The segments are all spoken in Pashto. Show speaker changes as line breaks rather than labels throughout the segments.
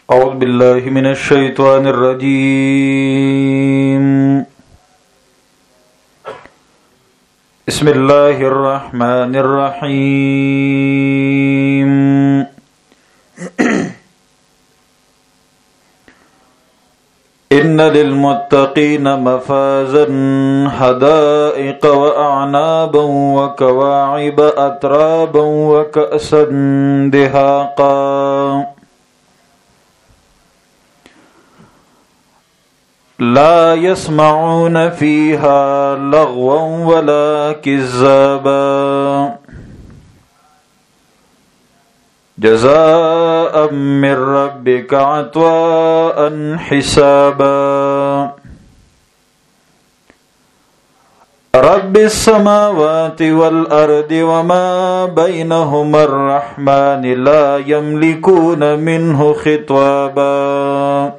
أعوذ بالله من الشيطان الرجيم. بسم الله الرحمن الرحيم. إن للمتقين مفازا حدائق وأعنابا وكواعب أترابا وكأسا دهاقا لا يسمعون فيها لغوا ولا كذابا جزاء من ربك عطاء حسابا رب السماوات والأرض وما بينهما الرحمن لا يملكون منه خطابا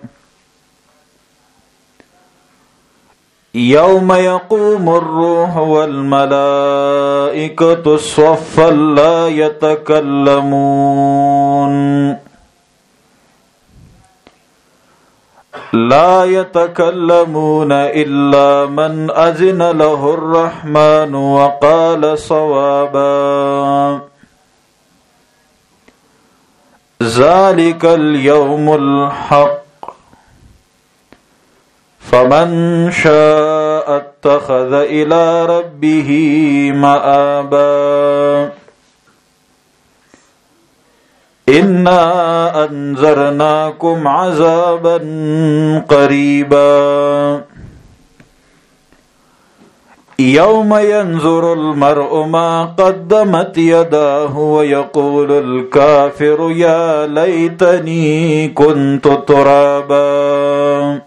يوم يقوم الروح والملائكة صفا لا يتكلمون إلا من أذن له الرحمن وقال صوابا ذلك اليوم الحق فمن شاء اتخذ إلى ربه مآبا إنا أنذرناكم عذابا قريبا يوم ينظر المرء ما قدمت يداه ويقول الكافر يا ليتني كنت ترابا.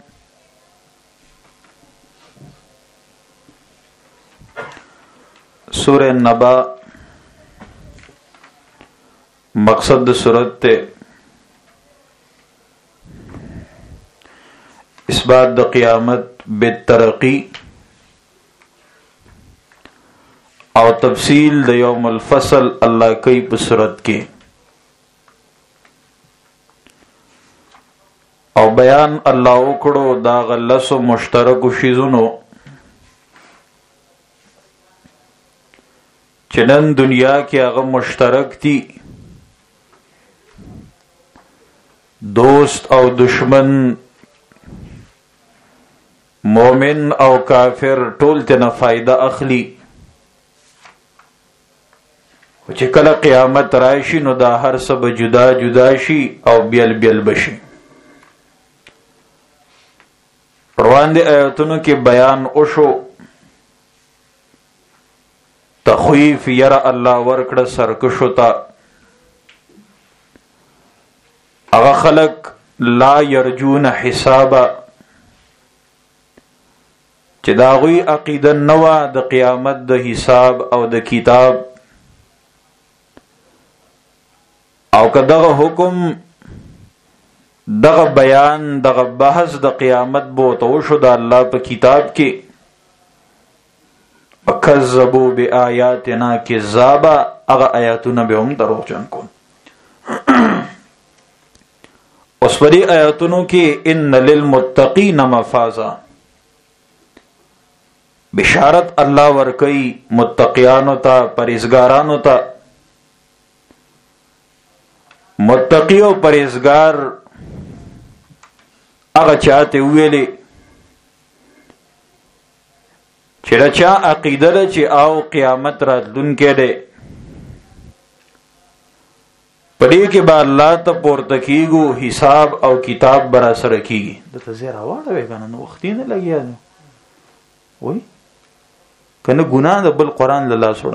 سورہ نبا مقصد سورت تے اثبات د قیامت بالترقی او تفصیل د یوم الفصل اللہ کئی په سورت کے او بیان اللہ وکړو دا غلسو مشترک شیزونو چنن دنیا کې هغه مشترک دي دوست او دشمن مومن او کافر ټول ته فائدہ اخلي او چې کله قیامت راشي نو دا هر څه به جدا جدا شي او بیل بیل بشي. روان دي آیاتونو کې بیان وشو تخویف یرا اللہ ورکڑ سرکشو تا اغا خلق لا یرجون حسابا چی داغوی عقیدن نوا د قیامت د حساب او د کتاب او که دغه حکم دغه بیان دغه بحث د قیامت بوتوشو دا اللہ پا کتاب کی وَكَذَّبُوا بِآيَاتِنَا كِذَّابًا اغا آیاتونا بے ہم دروغجن کن. اس پری آیاتونوں کی ان للمتقین مفازا بشارت اللہ ورکی متقیانو تا پریزگارانو تا. متقی و پریزگار اغا چاہتے ہوئے لے چرا چا عقیده ده چې او قیامت راتلونکی دی پدې کې به الله ته پورته کیږو حساب او کتاب برا سره کیږي. دته زه راوړم کنه نو وخت نه لګیا دی وای کنه ګناه د بل قران لاله سره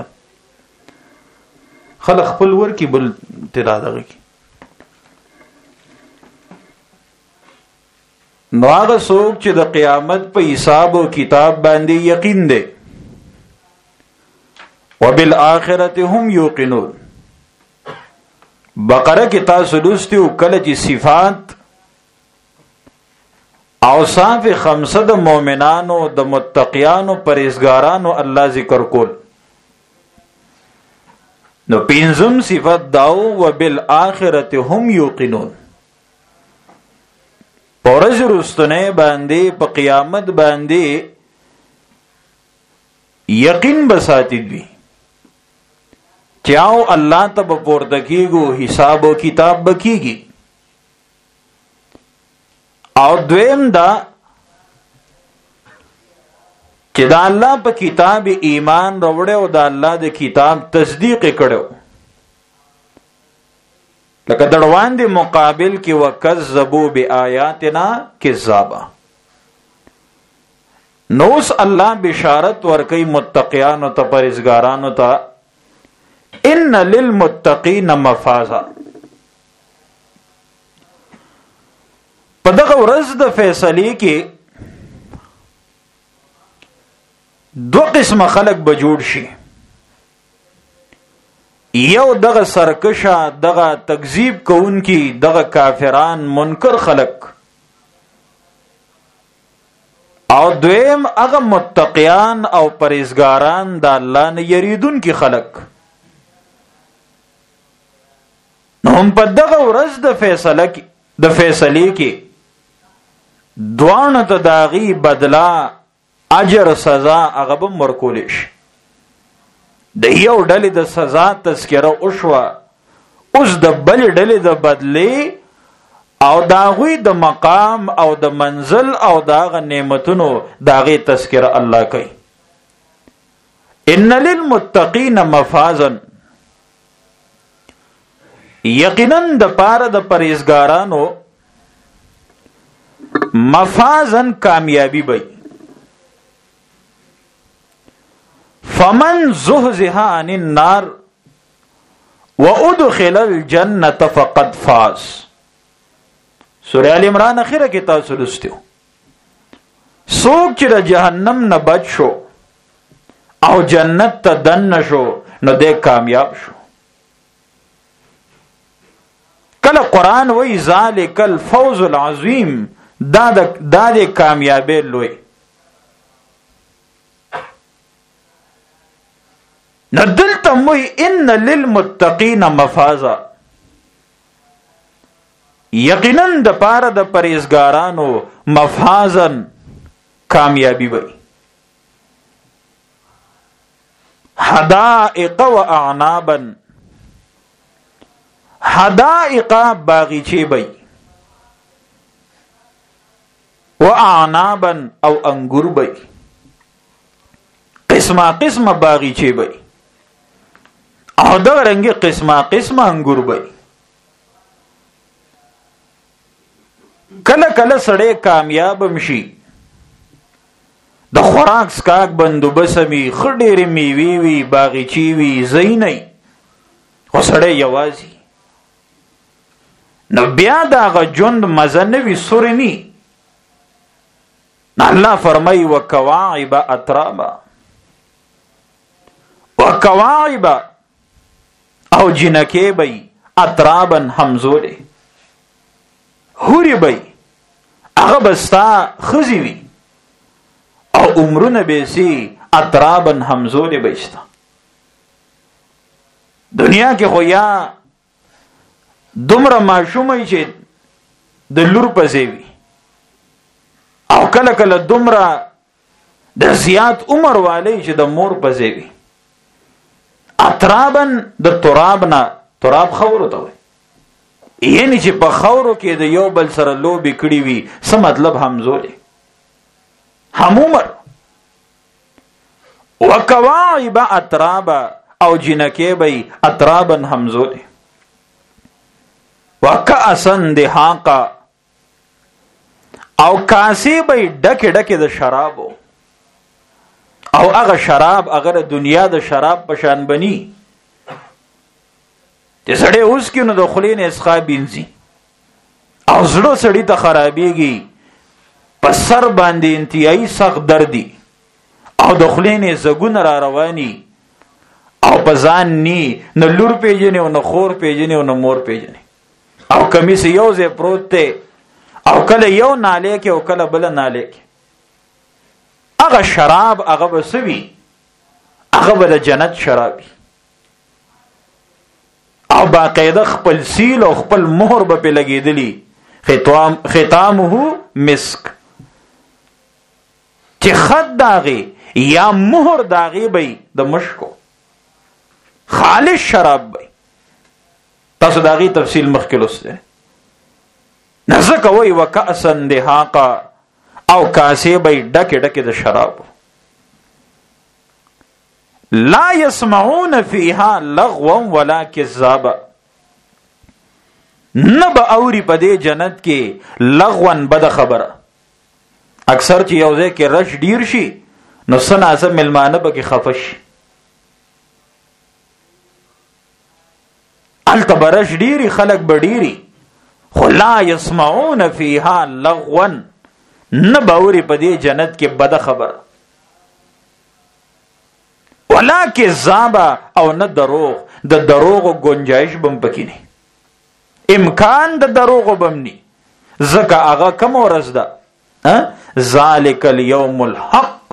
خلق خپل ور کې بل تدا دغه کی نو هغه څوک چې د قیامت په حساب او کتاب باندې یقین دی وبالآخرة هم یوقنون. بقره کې تاسو لوستي کله چې صفات اوصاف خمسه د مؤمنانو د متقیانو پرهیزګارانو الله ذکر کول نو پینزم صفت داو وبالآخرة هم یوقنون ورځ رستنه باندې په قیامت باندې یقین بساتید وی چاو الله ته پورته کیږي حساب او کتاب بکیږي او دویم دا چې دا الله په کتاب ایمان راوړ او دا الله د کتاب تصدیق کړو لکه دروان دی مقابل کې وکذبوا بیااتنا کذابا نوس الله بشارت ورکي متقیانو ته پرهیزګارانو ته ان للمتقین مفازا په دغه ورځ د فیصلې کې دو قسم خلق به جوړ شي یو دغه سرکشه دغه تکذیب کوونکی دغه کافران منکر خلق او دویم هغه متقیان او پرهیزګاران د الله نه یریدونکي خلق نو هم په دغه ورځ د فیصلې کې دوانه ته داغي بدلا اجر سزا هغه به ورکول شي د یو ډلې د سزا تذکره وشوه اوس د بل ډلې د بدلی او داغوی د مقام او د منزل او داغه نعمتونو داغي تذکره الله کوي ان للمتقین مفازا یقینا د پاره د پرهیزګارانو مفازن کامیابی بی فمن زحزح عن النار وادخل الجنه فقد فاز سورہ ال عمران اخره کې تاسو لستیو څوک چې د جهنم نه بچ شو او جنت ته دن شو نو دې کامیاب شو کله قران وای ذالک الفوز العظیم دا د کامیابی لوی ندلتم وی ان للمتقین مفازا یقینا د پاره د پرهیزګارانو مفازن کامیابی وی حدائق و اعنابا حدائق باغیچه بی و اعنابا او انگور بی قسمه باغیچه بی او دا رنگی قسمه انگور بی کله سړی کامیاب مشي د خوراک سکاک بندوبس می خډېرې میوې وي باغچې وي زینې خو سړی یوازې نو بیا دغه ژوند مزه نه وي سوري ني الله فرمایي وکواعب اترابا وکواعب او جنکې بی اترابن همزوله هوري بی هغه بستا خزي وي او عمرونه به سي اترابن همزوله بيستا دنیا کې خو یا دومره ماشومه چې د لور پځې وي او کله دومره د زیات عمر والی چې د مور پځې وي اترابن د ترابنا تراب خورو ته وي یعنی چې په خورو کې د یو بل سره لوبي کړی وي څه مطلب همزوله هم عمر وکواعب اترابا او جنکې بی اترابن همزوله وکأسن دهاقا او کاسی بی ډکه د شرابو او هغه شراب هغه دنیا د شراب پشان بني چې سړی اوس کې نو د خلین اسخا بینځي او زړه سړی ته خرابېږي په سر باندې انتهایی سخت دردي او د خلین زګون را رواني او په ځان ني نه لور پیژنې او نه خور پیژنې او نه مور پیژنې او کمیس یو ځای پروت دی او کله یو ناله کې او کله بل ناله کې هغه شراب هغه بسوي هغه بل جنت شرابي او باقاعده خپل سیل او خپل مهر به لګیدلی ختامه مسک چې خط داغي یا مهر داغي بی د مشکو خالص شراب بی. تاسو داغي تفصیل مخکې لسته نزدک وی وکأسن دهاقا او کاسې بی ډکې ډکې د شراب. لا يسمعون فيها لغوا ولا كذابا نب اوری پدې جنت کې لغون بد خبره. اکثر چې یو ځای کې رش ډیر شي نو سناسه ملمانه به کې خفش التبرش ډیری خلق بډیری خو لا يسمعون فيها لغوا نب اوری پدې جنت کې بد خبره ولا کذابا او نه دروغ د دروغ گنجائش بم پکې نه امکان د دروغ بم نه زکه هغه کوم ورځ ده ذالک الیوم الحق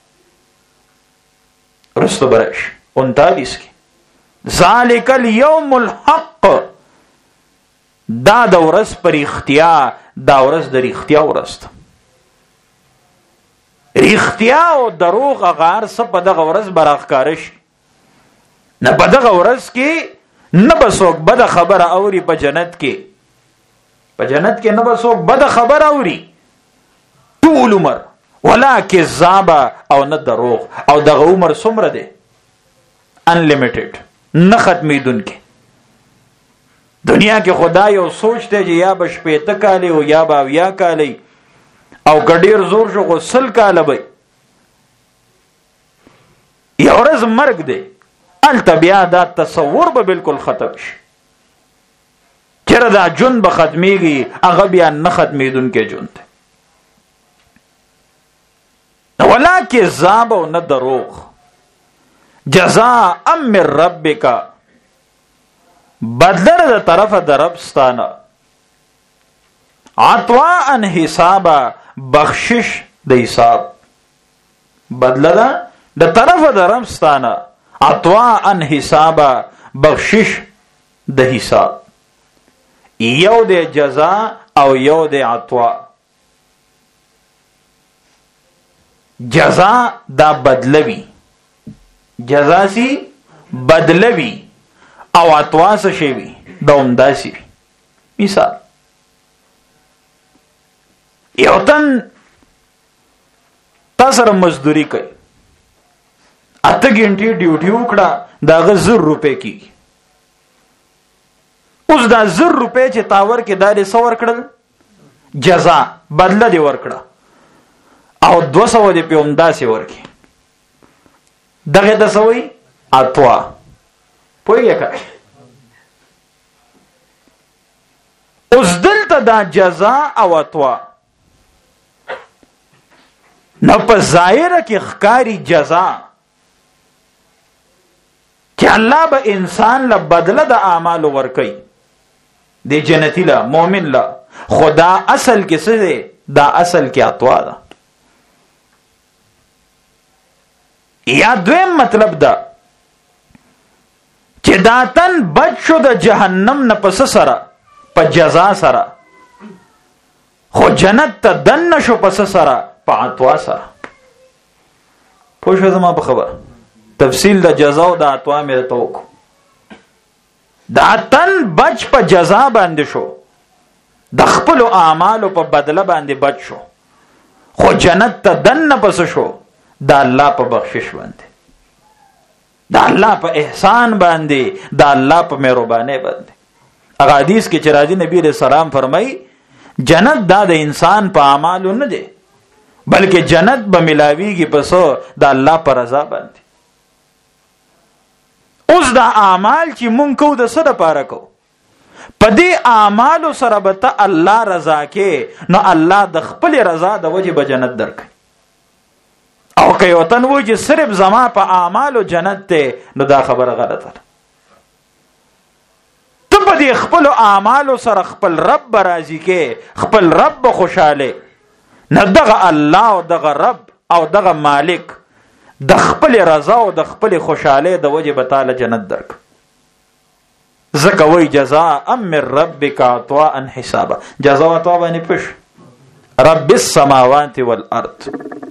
رستو برش 39 کې ذالک الیوم الحق دا د ورځ پر اختیا دا ورځ د اختیا ورځ ریختیا او دروغ غار سب په دغه ورځ براخکارش نه په دغه ورځ کې نه بسوک بد خبر اوري په جنت کې نه بسوک بد خبر اوري طول عمر ولا کذابا او نه دروغ او دغه عمر څومره دی انلیمیټډ نه ختمیدون کې. دنیا کې خدای یو سوچ دی چې یا بش پېته کاله او یا با ویا کاله او ګډیر زور شو غسل کاله به یو ورځ مرګ دی الته بیا دا تصور به بالکل ختم شي چیرې دا جون به ختمیږي هغه بیا نه ختمیدون کې جون دی ولا کذاب او نه دروغ جزاء من ربک بدل د طرفه د رب ستانه عطاء حسابا بخشش د حساب بدل د طرفه د رب ستانه عطاء حسابا بخشش د حساب یو د جزاء او یو د عطاء. جزاء دا بدلوی جزاء سی بدلوی او عطوا څه شی وي دا همداسي. مثال یو تن تاسو مزدوری کوي 8 غنټې ډیوټي وکړه داغه 100 روپے کی اوس دا 100 روپے چې تاور کې داري سور کړل جزاء بدله دی ورکړه او 200 دی په همداسي ورکی دغه د سوي عطوا پوهیږه که اوس دلته دا جزا او عطوا نو په ظاهره کې ښکاری جزا چې الله به انسان له بدله د اعمال ورکي د جنتی له مؤمن له خدا اصل کې څه دی دا اصل کې عطوا ده. یا دویم مطلب دا چې دا تن بچ شو د جهنم نه پس سره په جزا سره خو جنت ته دن شو پس سره په عطوا سره. پوه شو زما په خبر تفصیل د جزا او د عطوا مې توک دا تن بچ په جزا باندې شو د خپل اعمالو په بدله باندې بچ شو خو جنت ته دن پس شو دا الله په بخشش باندې دا الله په احسان باندې دا الله په مهرباني باندې. هغه حدیث کې چې راځي نبی رسول سلام فرمای جنت دا د انسان په اعمالو نه دی بلکې جنت به ملاویږي پسو دا الله پر رضا باندې. اوس دا اعمال چې مونږ کو د سره پاره کو په دې اعمالو سره به ته الله رضا کې نو الله د خپل رضا د وجه به جنت درکړي او که یو تن وایي چې صرف زما په اعمالو جنت ته نو دا خبره غلطه ده. ته په دې خپل اعمالو سره خپل رب راضي کې خپل رب خوشاله نه دغه الله او دغه رب او دغه مالک د خپل رضا او د خپل خوشاله د وجه به تعالی جنت درک. زکه وای جزاء من ربک عطاء حسابا جزاء عطاء باندې پښ رب السماوات والارض،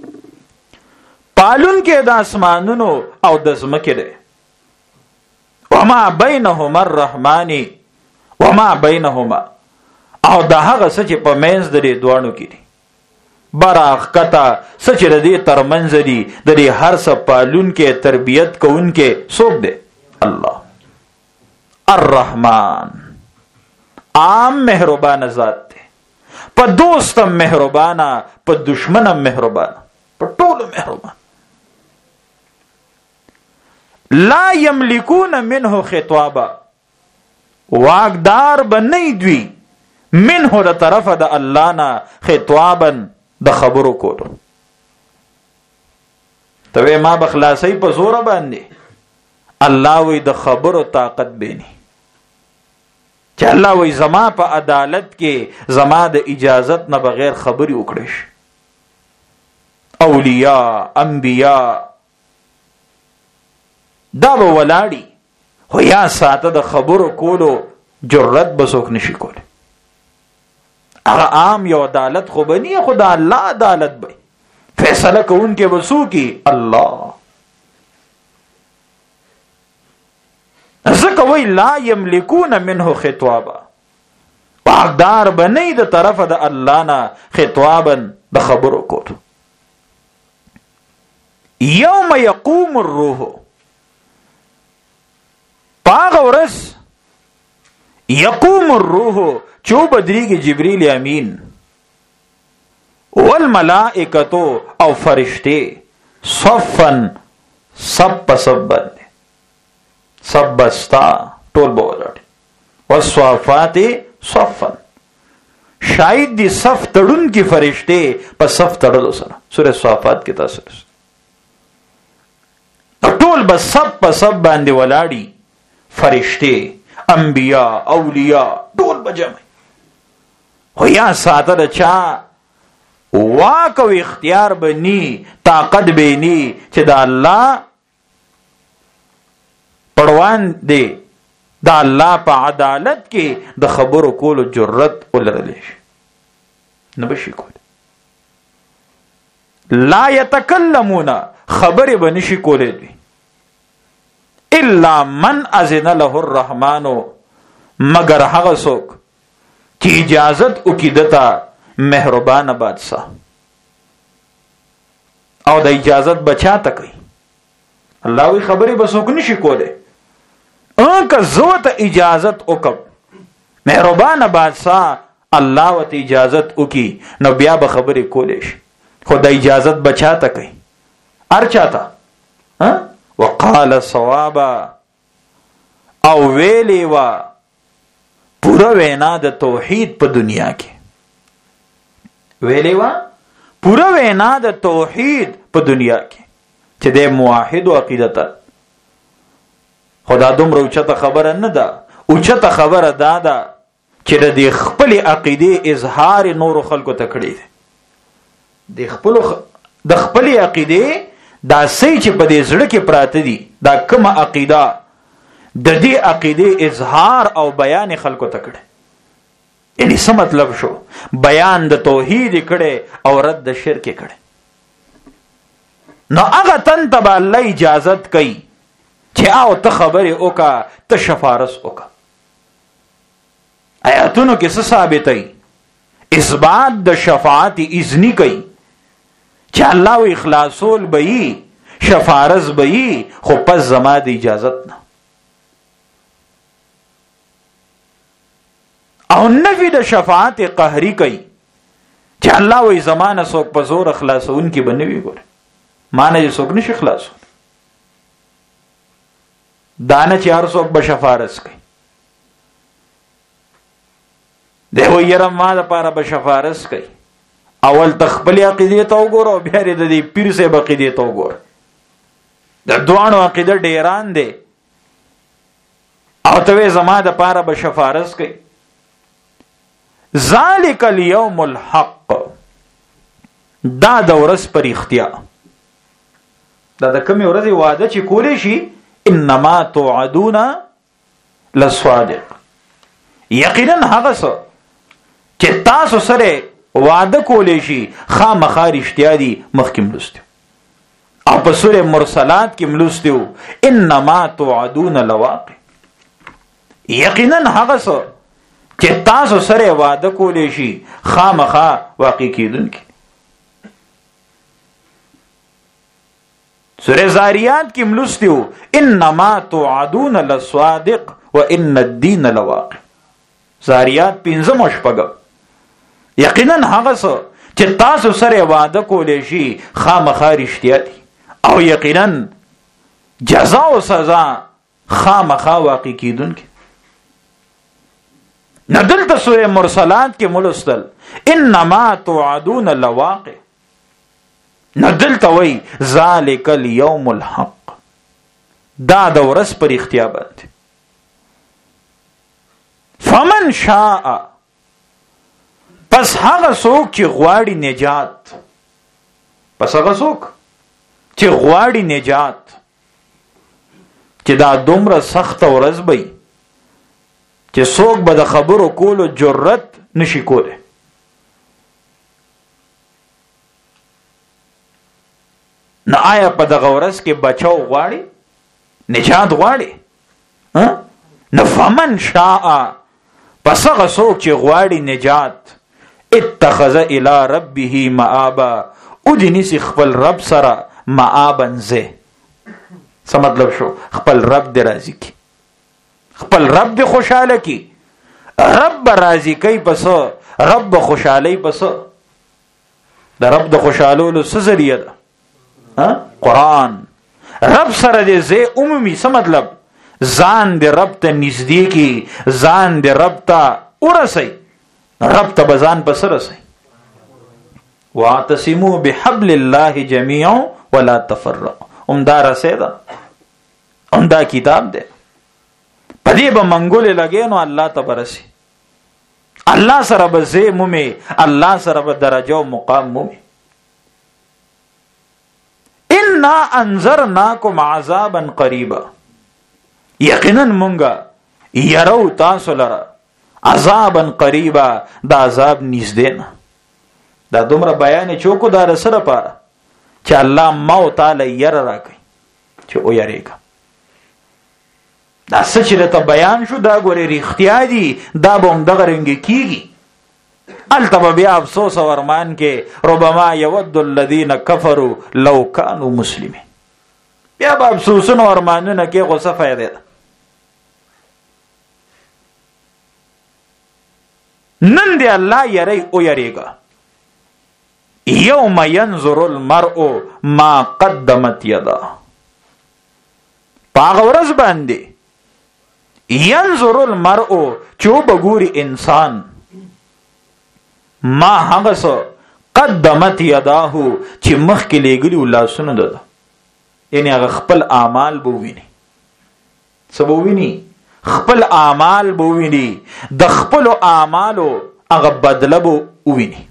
پالون کې د اسمانونو او د ځمکې دی. وما بینهما الرحمن، وما بینهما، او د هغه څه چې په منځ د دې دوانو کې دي، براخ کتا څه چې د دې ترمنځ دي، د دې هر څه پالون کې تربیت کوونکې څوک دی؟ الله. الرحمن عام مهربان ذات دی، په دوستم مهربانه، په دشمنم مهربانه، په ټولو مهربان. لا یملکون منه خطابا، واقدار بنی دوی منه د طرف د الله نه خطابا د خبرو کولو. ته ما بخلاصي په زور باندې، الله وی د خبرو طاقت بینی، چې الله وی زما په عدالت کې زما د اجازت نه بغیر خبري وکړش. اولیاء انبیاء دا به ولاړی، خو یا ساته د خبرو کولو جرأت به څوک نشي کولی. هغه عام یو عدالت خو به نه، خو د الله عدالت به فیصله کوونکی به څوک؟ الله. ځکه وی لا یملکون منه خطابا، واقدار به نه د طرف د الله نه خطابا د خبرو کولو. یوم یقوم الروح، پاغ ورس یقوم الروح چو بدریږي جبريل امین والملائکتو او فرشته صفن سب سبن سب استا ټول بولړ والصافات صفن، شاید دی صف تړون کی فرشته په صف تړلو سره سورہ صافات کې تاسو ټول بس سب په سب باندې ولاړی، فرشته انبیاء اولیاء ټول بجمع. خو یا ساته د چا واک او اختیار بنی، طاقت بنی چې د الله پړوان دی، د الله په عدالت کې د خبرو کولو جرأت ولرلی شي، نه بشي کولی. لا یتکلمون، خبرې به نشي کولی دوی، الا من اذن له الرحمن، مگر هغه څوک چې اجازت وکړي دته مهربان بادشاہ. او د اجازت بچا ته کوي الله وی خبرې به څوک نشي کولی. که زه ته اجازت وکم مهربان بادشاہ الله وته اجازت وکي نو بیا به خبرې کولې شي، خو د اجازت بچا ته کوي؟ هر چاته. وقال صوابا، او ویلی وا پورا وینا د توحید په دنیا کې، ویلی وا پورا وینا د توحید په دنیا کې چې د موحد او عقیدت. خدا دومره اوچته خبره نه ده، اوچته خبره دا ده چې د خپل عقیده اظهار نور خلکو ته کړی دی. د خپل عقیده دا سې چې په دې زړه کې پراته دي، دا کومه عقیده د دې عقیده اظهار او بیان خلکو ته کړي. یعنی څه مطلب شو؟ بیان د توحید کړي او رد د شرک کړي. نو هغه تن ته الله اجازت کوي چې او ته خبرې وکا، ته شفارس وکا. آیاتونو کې څه ثابتای؟ اثبات د شفاعت اذنی کوي چې الله و اخلاصول بئی، شفارس بئی، خو پس زما د اجازت نه. او نفی د شفاعت قهری کوي چې الله و زمانه څوک په زور اخلاصون کې بنوي. ګوره معنی څوک نشي خلاصون، دانه چې هر څوک به شفارس کوي. دی و یره ما د پاره به شفارس کوي، اول تخپل عقیده ته وګوره او بیا د دې پیر صاحب عقیده ته وګوره. د دوانو عقیده ډیران دي، او ته زما د پاره به شفارس کوي. ذالک الیوم الحق، دا د ورځ پر اختیا، دا د کومې ورځې وعده چې کولی شي. انما توعدون لصادق، یقینا هغه څه چې تاسو سره وعده کولی شي خامخا رښتیا دي مخکې ملوستو او په سورې مرسلات کې ملوستو انما توعدون لواقع یقینا هغه څه چې تاسو سره وعده کولی شي خامخا واقع کیدونکي. سورہ زاریات کی ملستیو انما توعدون لصادق وان الدین لواقع. زاریات 15 شپږ یقینا هغه څه چې تاسو سره وعده کولی شي خامخا رښتیا دي او یقینا جزا او سزا خامخا واقع کیدونکي. ندلته سورہ مرسلات کې ملستل انما توعدون لواقع ندلته وی ذالک الیوم الحق دا د ورځ پر اختیا باندې. فمن شاء پس هغه څوک چې غواړي نجات پس هغه څوک چې غواړي نجات چې دا دومره سخت ورځ وي چې څوک به د خبرو کولو جرأت نشي کولی. نو آیا په دغه ورځ کې بچاو غواړي نجات غواړي؟ نو فمن شاء پس هغه څوک چې غواړي نجات اتخذ الى ربه مآبا ودې نیسي خپل رب سره مآبا ځای. څه مطلب شو؟ خپل رب دې راضي کی خپل رب دې خوشحاله کی. رب به راضي کوي پس رب به خوشحالي پس د رب د خوشحالولو څه ذریعه ده؟ قرآن. رب سره دې ځای عمومي څه مطلب؟ ځان دې رب ته نږدې کی ځان دې رب ته ورسئ رب ته به ځان پس رسئ. واعتصموا بحبل الله جميعا ولا تفرقوا. عمده رسې ده عمده کتاب ده په دې به منګولې لګې نو الله ته برسي الله سره به ځای مومي الله سره به درجه او مقام مومي. انا انذرناکم عذابا قریبا یقینا مونږه یرو تاسو لره عذابا قریبا دا عذاب نږدې نه. دا دومره بیان چوکو دا سره پاره چې الله ما تعالی ير راکړي چې او یریګا دا څه چې ته بیان شو دا ګوري رښتیا دي دا به هم دغه رنګ کیږي. التبا بیا افسوس او ارمان کې ربما یود الذین کفروا لو کانوا مسلمین. بیا به افسوسونه او ارمانونه کې غوسه فائدہ ده. نن دی الله یری او یریګا یوم ینظر المرء ما قدمت یدا. پاغه ورځ باندې ینظر المرء چو بګوري انسان ما هغه څه قدمت یداه چې مخکې لګلی الله سونه ده یعنی هغه خپل اعمال بو ویني. څه بو ویني؟ خپل اعمال بو ویني. د خپل اعمالو هغه بدله بو ویني.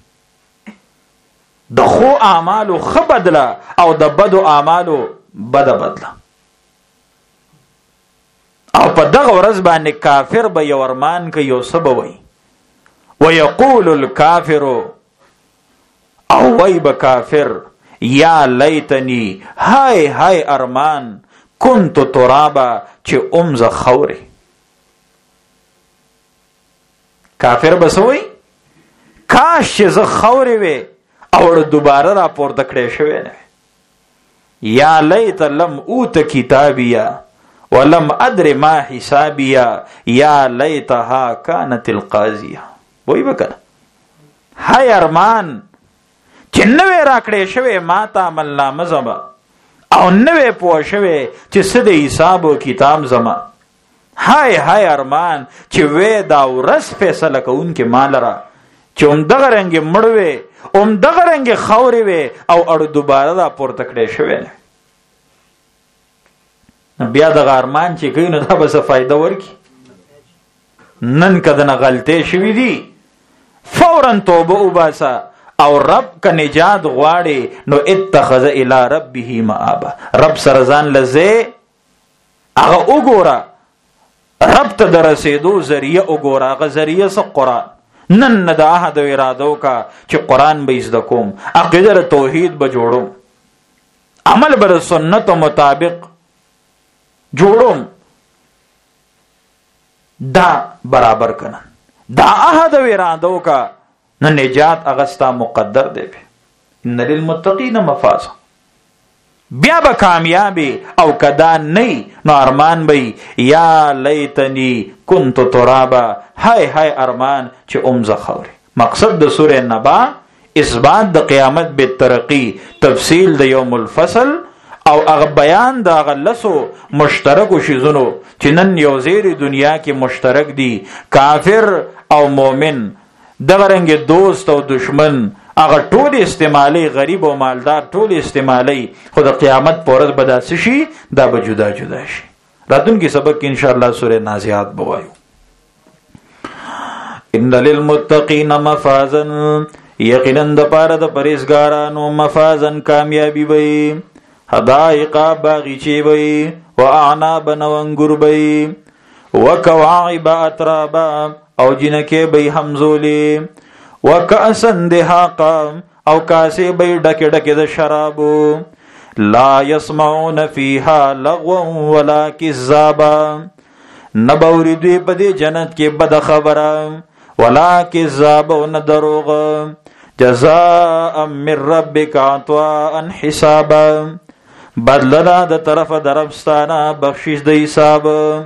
د خو اعمالو خ بدله او د بدو اعمالو بده بدله. او په دغه ورځ باندې کافر به یو ارمان کوي یو سبب وي ويقول الكافر او وای به کافر یا لیتنی هاي هاي ارمان كنت ترابا چې امز خوره. کافر بسوي کاش چې زه خوره وي او دوباره را پورته کړې شوی نه. یا لیت لم اوت کتابیا ولم ادر ما حسابیا یا لیتها كانت القاضیه. وای وکړه هاي ارمان چې نوې راکړې شوی ما ته عمل نامه زما او نوې پوه شوی چې څه د حساب او کتاب زما. هاي هاي ارمان چې وې دا ورځ فیصله کوونکې مال را چې دغه رنګ مړوي دغه رنګ خوري وي او اړو دوباره دا پورته کړې شوی نه. بیا دغه ارمان چې کوي نو دا به څه فائدہ ورکي؟ نن کده نه غلطي شوی دي فورا توبه وباسه او رب کا نجات غواړي نو اتخذ الى ربه مآبا. رب سره ځان لزه هغه وګوره رب ته درسېدو ذریعہ وګوره. هغه ذریعہ څه؟ قرآن. نن د عهد او ارادو کا چې قران به زده کوم، عقیده توحید به جوړم، عمل بر سنت مطابق جوړم. دا برابر کنه دا عهد او ارادو کا نه نجات اغستا مقدر دی. ان للمتقین مفازا. بیا به کامیابی او کدا نه نو ارمان بی یا لیتنی کنت ترابا، ہائے ہائے ارمان چې امزه خوري. مقصد د سوره نبا اثبات د قیامت به ترقی، تفصیل د یوم الفصل او هغه بیان د غلسو مشترک شیزونو چې نن یو زیر دنیا کې مشترک دي، کافر او مؤمن، دغه رنګ دوست او دشمن، هغه ټول استعمالي، غریب او مالدار ټول استعمالي. خو د قیامت پورز بداسي شي، دا به جدا جدا شي. راتلونکي سبق کې ان شاء الله سوره نازعات بوایو. ان للمتقین مفازا، یقینا د پاره د پرهیزګارانو مفازن کامیابی وي، حدائق باغچې وي، واعناب نوانګور وي، وکواعب اترابا او جنکه به حمزولی، وکأسن دهاقا او کاسه به ډکه ډکه د شرابو، لا يسمعون فيها لغوا ولا كذابا، نبوری دوی په دې جنت کې بد خبره ولا كذاب او دروغ، جزاء من ربك عطاء حسابا، بدلنا د طرف دربستانه بخشش د حساب.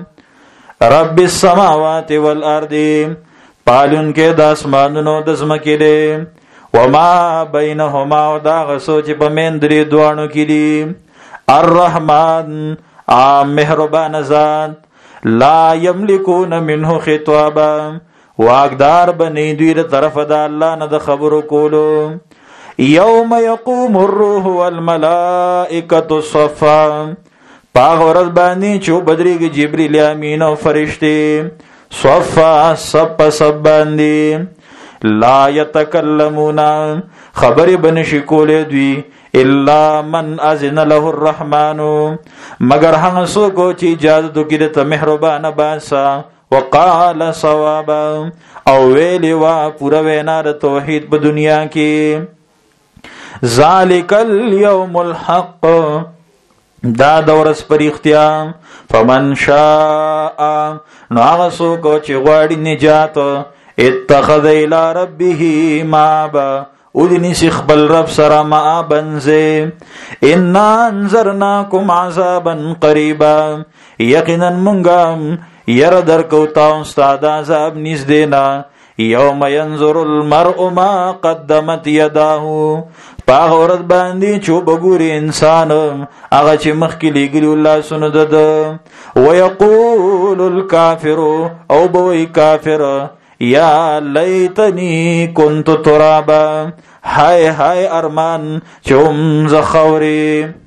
رب السماوات والارض، پالون کې د اسمانونو د زمکې دی، وما بینهما او دا غسو چې په مندري دوانو کې دي. الرحمن، عام مهربان ذات، لا یملکون منه خطابا، واقدار بنی دوی د طرف د الله نه د خبرو کولو. یوم یقوم الروح والملائکة صفا، پاغ ورځ باندې چې بدریږي جبرئیل امین او فرشتي صفا سب سب باندې. لا یتکلمون، خبر بنشي کولې دوی، الا من اذن له الرحمن، مگر هغه څوک چې اجازه وکړي ته مهربان باسا، وقال صوابا او ویلی وا پورا وینا د توحید په دنیا کې. ذالک الیوم الحق، دا دورس پر اختیار. فمن شاء، نو هغه څوک چې غواړي نجات، اتخذ الى ربه مآبا، ودنی سیخ بل رب سره مآبن زی. انا انذرناکم عذابا قریبا، یقینا منگام یر در کوتا استاد عذاب نیز دینا. یوم ینظر المرء ما قدمت یداه، پاغ ورځ باندې چې وګوري انسان هغه چې مخکې لګلی الله سن دد. ويقول الكافر، او بوي کافر، یا لیتنی کنت ترابا، ہائے ہائے ارمان چوم زخوری.